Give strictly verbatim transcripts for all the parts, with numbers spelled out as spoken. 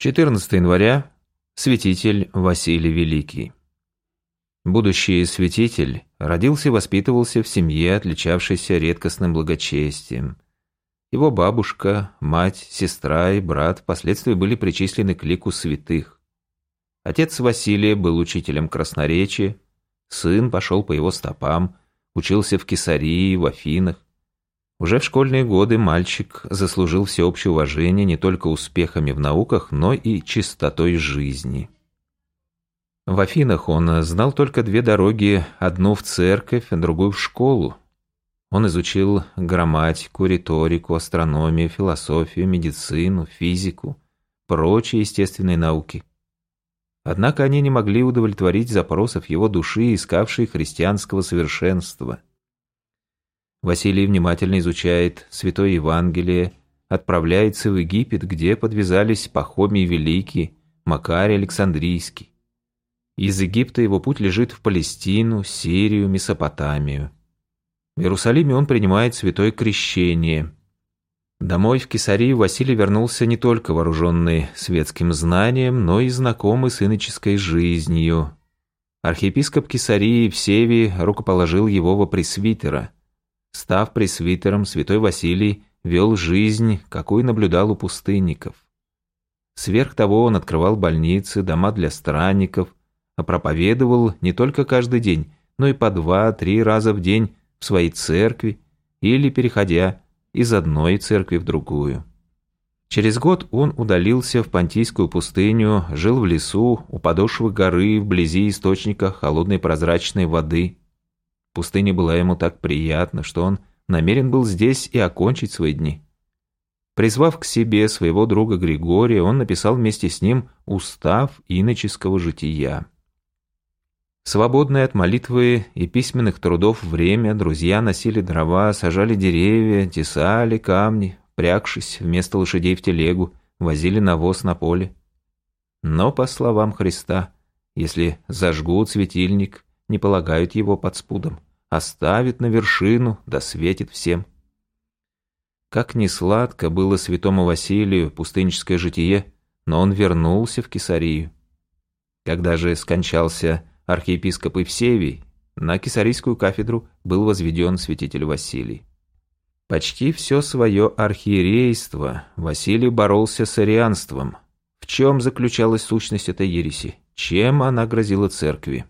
четырнадцатого января. Святитель Василий Великий. Будущий святитель родился и воспитывался в семье, отличавшейся редкостным благочестием. Его бабушка, мать, сестра и брат впоследствии были причислены к лику святых. Отец Василия был учителем красноречия, сын пошел по его стопам, учился в Кесарии, в Афинах. Уже в школьные годы мальчик заслужил всеобщее уважение не только успехами в науках, но и чистотой жизни. В Афинах он знал только две дороги, одну в церковь, другую в школу. Он изучил грамматику, риторику, астрономию, философию, медицину, физику, прочие естественные науки. Однако они не могли удовлетворить запросов его души, искавшей христианского совершенства. Василий внимательно изучает Святое Евангелие, отправляется в Египет, где подвязались Пахомий Великий, Макарий Александрийский. Из Египта его путь лежит в Палестину, Сирию, Месопотамию. В Иерусалиме он принимает святое крещение. Домой в Кесарию Василий вернулся не только вооруженный светским знанием, но и знакомый с иноческой жизнью. Архиепископ Кесарии Евсевий рукоположил его во пресвитера. Став пресвитером, святой Василий вел жизнь, какой наблюдал у пустынников. Сверх того он открывал больницы, дома для странников, а проповедовал не только каждый день, но и по два-три раза в день в своей церкви или переходя из одной церкви в другую. Через год он удалился в Понтийскую пустыню, жил в лесу, у подошвы горы, вблизи источника холодной прозрачной воды. Пустыня была ему так приятна, что он намерен был здесь и окончить свои дни. Призвав к себе своего друга Григория, он написал вместе с ним устав иноческого жития. Свободное от молитвы и письменных трудов время друзья носили дрова, сажали деревья, тесали камни, впрягшись вместо лошадей в телегу, возили навоз на поле. Но, по словам Христа, если зажгут светильник, не полагают его под спудом, оставит на вершину, да светит всем. Как ни сладко было святому Василию пустынническое житие, но он вернулся в Кесарию. Когда же скончался архиепископ Евсевий, на Кесарийскую кафедру был возведен святитель Василий. Почти все свое архиерейство Василий боролся с арианством. В чем заключалась сущность этой ереси? Чем она грозила церкви?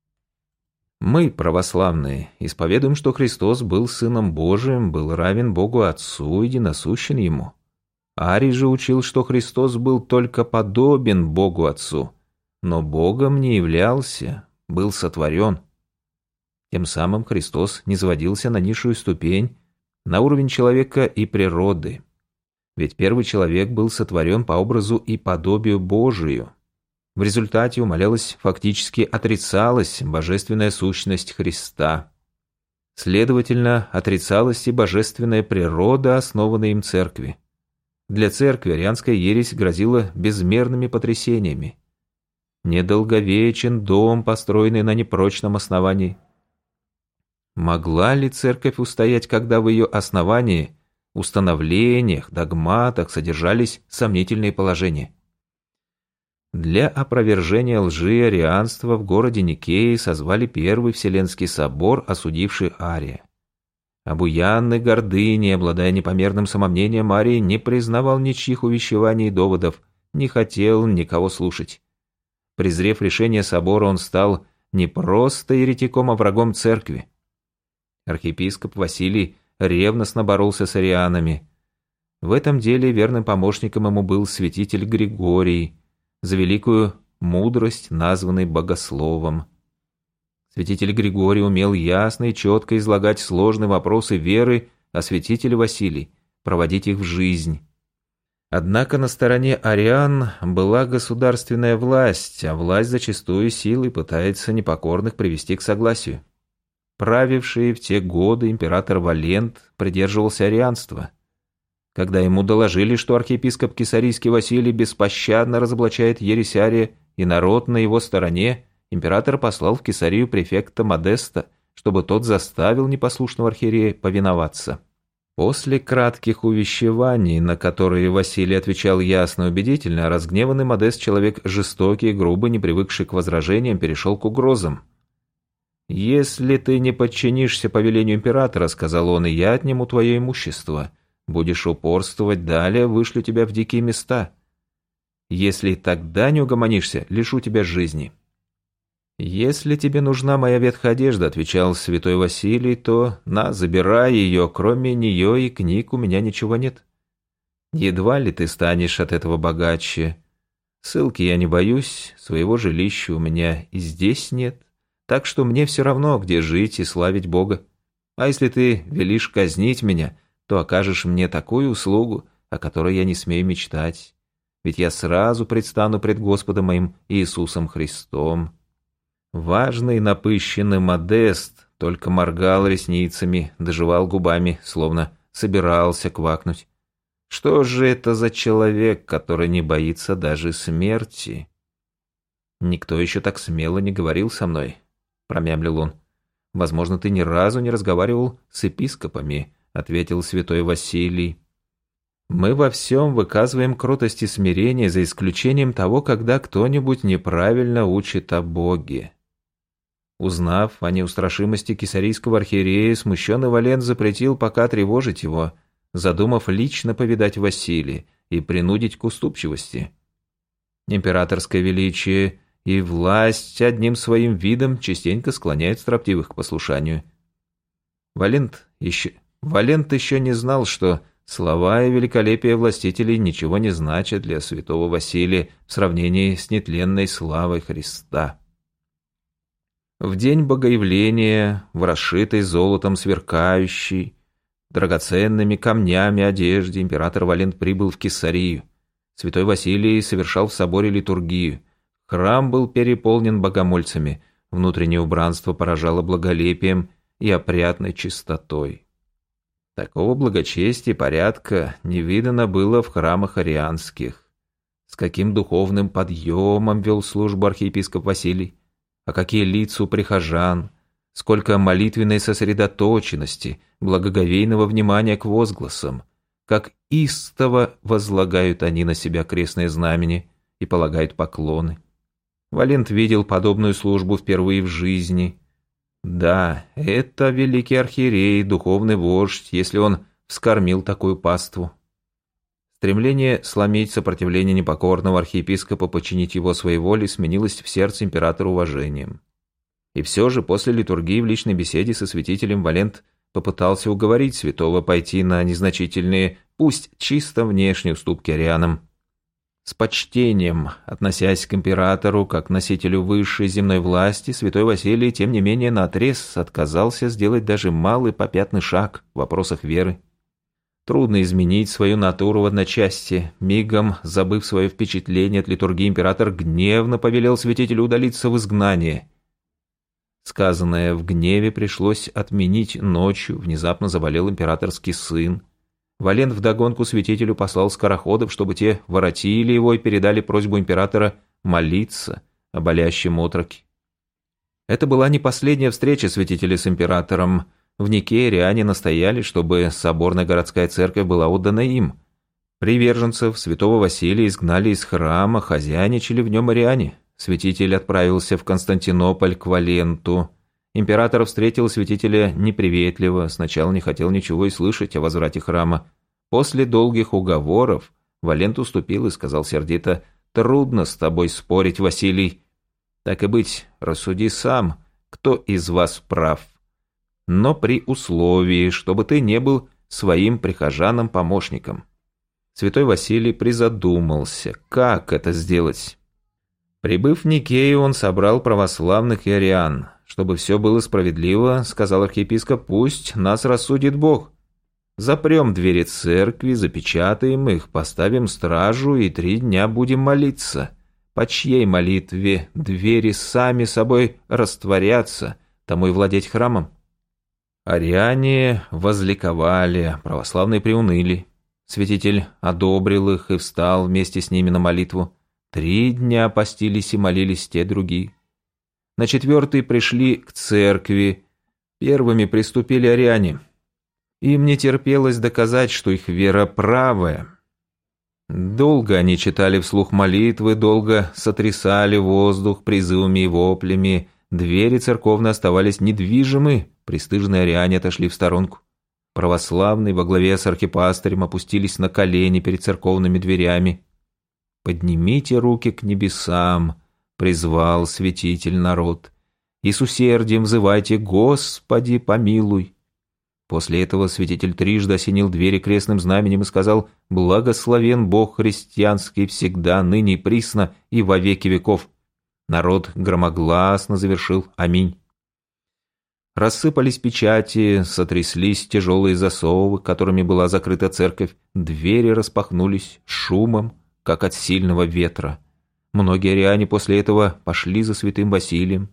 Мы, православные, исповедуем, что Христос был Сыном Божиим, был равен Богу Отцу, единосущен Ему. Арий же учил, что Христос был только подобен Богу Отцу, но Богом не являлся, был сотворен. Тем самым Христос низводился на низшую ступень, на уровень человека и природы. Ведь первый человек был сотворен по образу и подобию Божию. В результате умалялась, фактически отрицалась божественная сущность Христа. Следовательно, отрицалась и божественная природа, основанная им церкви. Для церкви арианская ересь грозила безмерными потрясениями. Недолговечен дом, построенный на непрочном основании. Могла ли церковь устоять, когда в ее основании, установлениях, догматах содержались сомнительные положения? Для опровержения лжи арианства в городе Никее созвали Первый Вселенский собор, осудивший Ария. Обуянный гордыней, обладая непомерным самомнением, Арий не признавал ничьих увещеваний и доводов, не хотел никого слушать. Презрев решение собора, он стал не просто еретиком, а врагом церкви. Архиепископ Василий ревностно боролся с арианами. В этом деле верным помощником ему был святитель Григорий, за великую мудрость, названный богословом. Святитель Григорий умел ясно и четко излагать сложные вопросы веры, а святитель Василий – проводить их в жизнь. Однако на стороне ариан была государственная власть, а власть зачастую силой пытается непокорных привести к согласию. Правивший в те годы император Валент придерживался арианства. Когда ему доложили, что архиепископ Кесарийский Василий беспощадно разоблачает ересь Ария и народ на его стороне, император послал в Кесарию префекта Модеста, чтобы тот заставил непослушного архиерея повиноваться. После кратких увещеваний, на которые Василий отвечал ясно и убедительно, разгневанный Модест, человек жестокий, грубый, не привыкший к возражениям, перешел к угрозам. «Если ты не подчинишься повелению императора, — сказал он, — и я отниму твое имущество. Будешь упорствовать далее, вышлю тебя в дикие места. Если тогда не угомонишься, лишу тебя жизни». «Если тебе нужна моя ветхая одежда, — отвечал святой Василий, — то на, забирай ее, кроме нее и книг у меня ничего нет. Едва ли ты станешь от этого богаче. Ссылки я не боюсь, своего жилища у меня и здесь нет, так что мне все равно, где жить и славить Бога. А если ты велишь казнить меня, то окажешь мне такую услугу, о которой я не смею мечтать, ведь я сразу предстану пред Господом моим Иисусом Христом». Важный напыщенный Модест только моргал ресницами, дожевал губами, словно собирался квакнуть. Что же это за человек, который не боится даже смерти? «Никто еще так смело не говорил со мной», — промямлил он. «Возможно, ты ни разу не разговаривал с епископами», — ответил святой Василий. «Мы во всем выказываем кротость и смирение, за исключением того, когда кто-нибудь неправильно учит о Боге». Узнав о неустрашимости кесарийского архиерея, смущенный Валент запретил пока тревожить его, задумав лично повидать Василия и принудить к уступчивости. Императорское величие и власть одним своим видом частенько склоняют строптивых к послушанию. Валент еще, Валент еще не знал, что слова и великолепие властителей ничего не значат для святого Василия в сравнении с нетленной славой Христа. В день богоявления, в расшитой золотом сверкающей, драгоценными камнями одежде, император Валент прибыл в Кесарию. Святой Василий совершал в соборе литургию. Храм был переполнен богомольцами, внутреннее убранство поражало благолепием и опрятной чистотой. Такого благочестия и порядка не видано было в храмах арианских. С каким духовным подъемом вел службу архиепископ Василий, а какие лица у прихожан, сколько молитвенной сосредоточенности, благоговейного внимания к возгласам, как истово возлагают они на себя крестные знамени и полагают поклоны. Валент видел подобную службу впервые в жизни. Да, это великий архиерей, духовный вождь, если он вскормил такую паству. Стремление сломить сопротивление непокорного архиепископа, подчинить его своей воле, сменилось в сердце императора уважением. И все же после литургии в личной беседе со святителем Валент попытался уговорить святого пойти на незначительные, пусть чисто внешние уступки арианам. С почтением, относясь к императору как к носителю высшей земной власти, святой Василий, тем не менее, наотрез отказался сделать даже малый попятный шаг в вопросах веры. Трудно изменить свою натуру в одночасье. Мигом, забыв свое впечатление от литургии, император гневно повелел святителю удалиться в изгнание. Сказанное в гневе пришлось отменить ночью. Внезапно заболел императорский сын. Валент вдогонку святителю послал скороходов, чтобы те воротили его и передали просьбу императора молиться о болящем отроке. Это была не последняя встреча святителя с императором. В Никее ариане настояли, чтобы соборная городская церковь была отдана им. Приверженцев святого Василия изгнали из храма, хозяйничали в нем ариане. Святитель отправился в Константинополь к Валенту. Император встретил святителя неприветливо, сначала не хотел ничего и слышать о возврате храма. После долгих уговоров Валент уступил и сказал сердито: «Трудно с тобой спорить, Василий. Так и быть, рассуди сам, кто из вас прав. Но при условии, чтобы ты не был своим прихожанам-помощником». Святой Василий призадумался, как это сделать. Прибыв в Никею, он собрал православных и ариан. «Чтобы все было справедливо, — сказал архиепископ, — пусть нас рассудит Бог. Запрем двери церкви, запечатаем их, поставим стражу и три дня будем молиться. По чьей молитве двери сами собой растворятся, тому и владеть храмом». Ариане возликовали, православные приуныли. Святитель одобрил их и встал вместе с ними на молитву. Три дня постились и молились те другие. На четвертый пришли к церкви. Первыми приступили ариане. Им не терпелось доказать, что их вера правая. Долго они читали вслух молитвы, долго сотрясали воздух призывами и воплями. Двери церковные оставались недвижимы, престижные ариане отошли в сторонку. Православные во главе с архипастырем опустились на колени перед церковными дверями. «Поднимите руки к небесам», — призвал святитель народ, «и с усердием взывайте: Господи, помилуй». После этого святитель трижды осенил двери крестным знаменем и сказал: «Благословен Бог христианский всегда, ныне и присно, и во веки веков». Народ громогласно завершил «Аминь». Рассыпались печати, сотряслись тяжелые засовы, которыми была закрыта церковь, двери распахнулись шумом, как от сильного ветра. Многие ариане после этого пошли за святым Василием.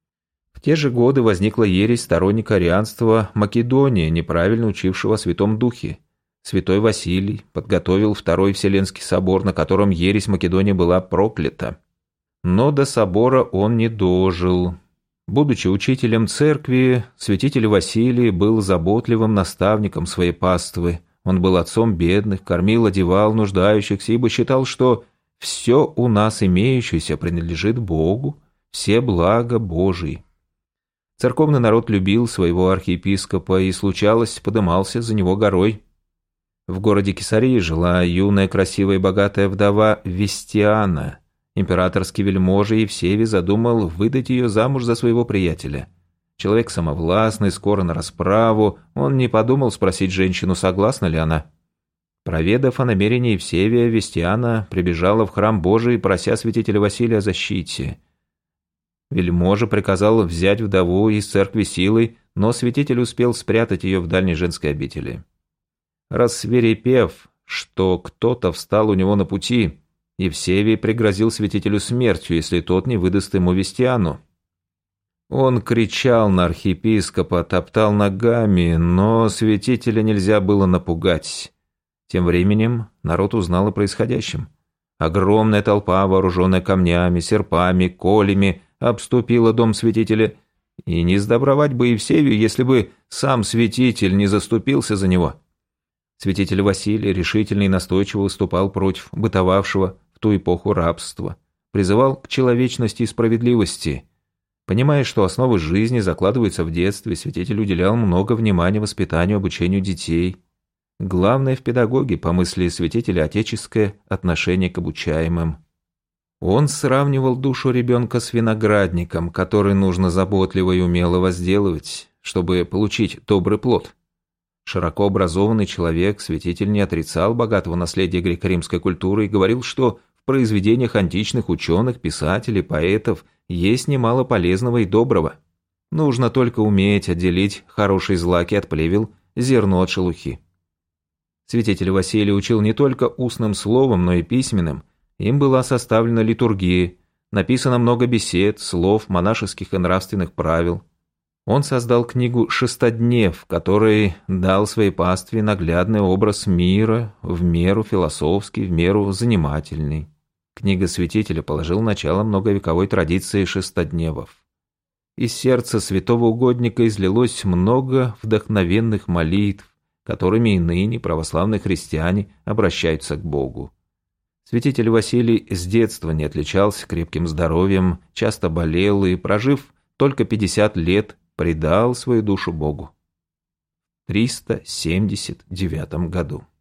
В те же годы возникла ересь сторонника арианства Македония, неправильно учившего о Святом Духе. Святой Василий подготовил Второй Вселенский собор, на котором ересь Македония была проклята. Но до собора он не дожил. Будучи учителем церкви, святитель Василий был заботливым наставником своей паствы. Он был отцом бедных, кормил, одевал нуждающихся, ибо считал, что все у нас имеющееся принадлежит Богу, все блага Божии. Церковный народ любил своего архиепископа и, случалось, подымался за него горой. В городе Кесарии жила юная, красивая и богатая вдова Вестиана. Императорский вельможа Евсевий задумал выдать ее замуж за своего приятеля. Человек самовластный, скоро на расправу, он не подумал спросить женщину, согласна ли она. Проведав о намерении Евсевия, Вестиана прибежала в храм Божий, прося святителя Василия о защите. Вельможа приказал взять вдову из церкви силой, но святитель успел спрятать ее в дальней женской обители. Рассвирепев, что кто-то встал у него на пути, Евсевий пригрозил святителю смертью, если тот не выдаст ему Вестиану. Он кричал на архиепископа, топтал ногами, но святителя нельзя было напугать. Тем временем народ узнал о происходящем. Огромная толпа, вооруженная камнями, серпами, колями, обступила дом святителя, и не сдобровать бы Евсевию, если бы сам святитель не заступился за него. Святитель Василий решительно и настойчиво выступал против бытовавшего в ту эпоху рабства, призывал к человечности и справедливости. Понимая, что основы жизни закладываются в детстве, святитель уделял много внимания воспитанию и обучению детей. Главное в педагоге, по мысли святителя, отеческое отношение к обучаемым. Он сравнивал душу ребенка с виноградником, который нужно заботливо и умело возделывать, чтобы получить добрый плод. Широко образованный человек, святитель не отрицал богатого наследия греко-римской культуры и говорил, что в произведениях античных ученых, писателей, поэтов есть немало полезного и доброго. Нужно только уметь отделить хорошие злаки от плевел, зерно от шелухи. Святитель Василий учил не только устным словом, но и письменным. Им была составлена литургия, написано много бесед, слов, монашеских и нравственных правил. Он создал книгу «Шестоднев», в которой дал своей пастве наглядный образ мира, в меру философский, в меру занимательный. Книга святителя положила начало многовековой традиции шестодневов. Из сердца святого угодника излилось много вдохновенных молитв, которыми и ныне православные христиане обращаются к Богу. Святитель Василий с детства не отличался крепким здоровьем, часто болел и, прожив только пятьдесят лет, предал свою душу Богу в триста семьдесят девятом году.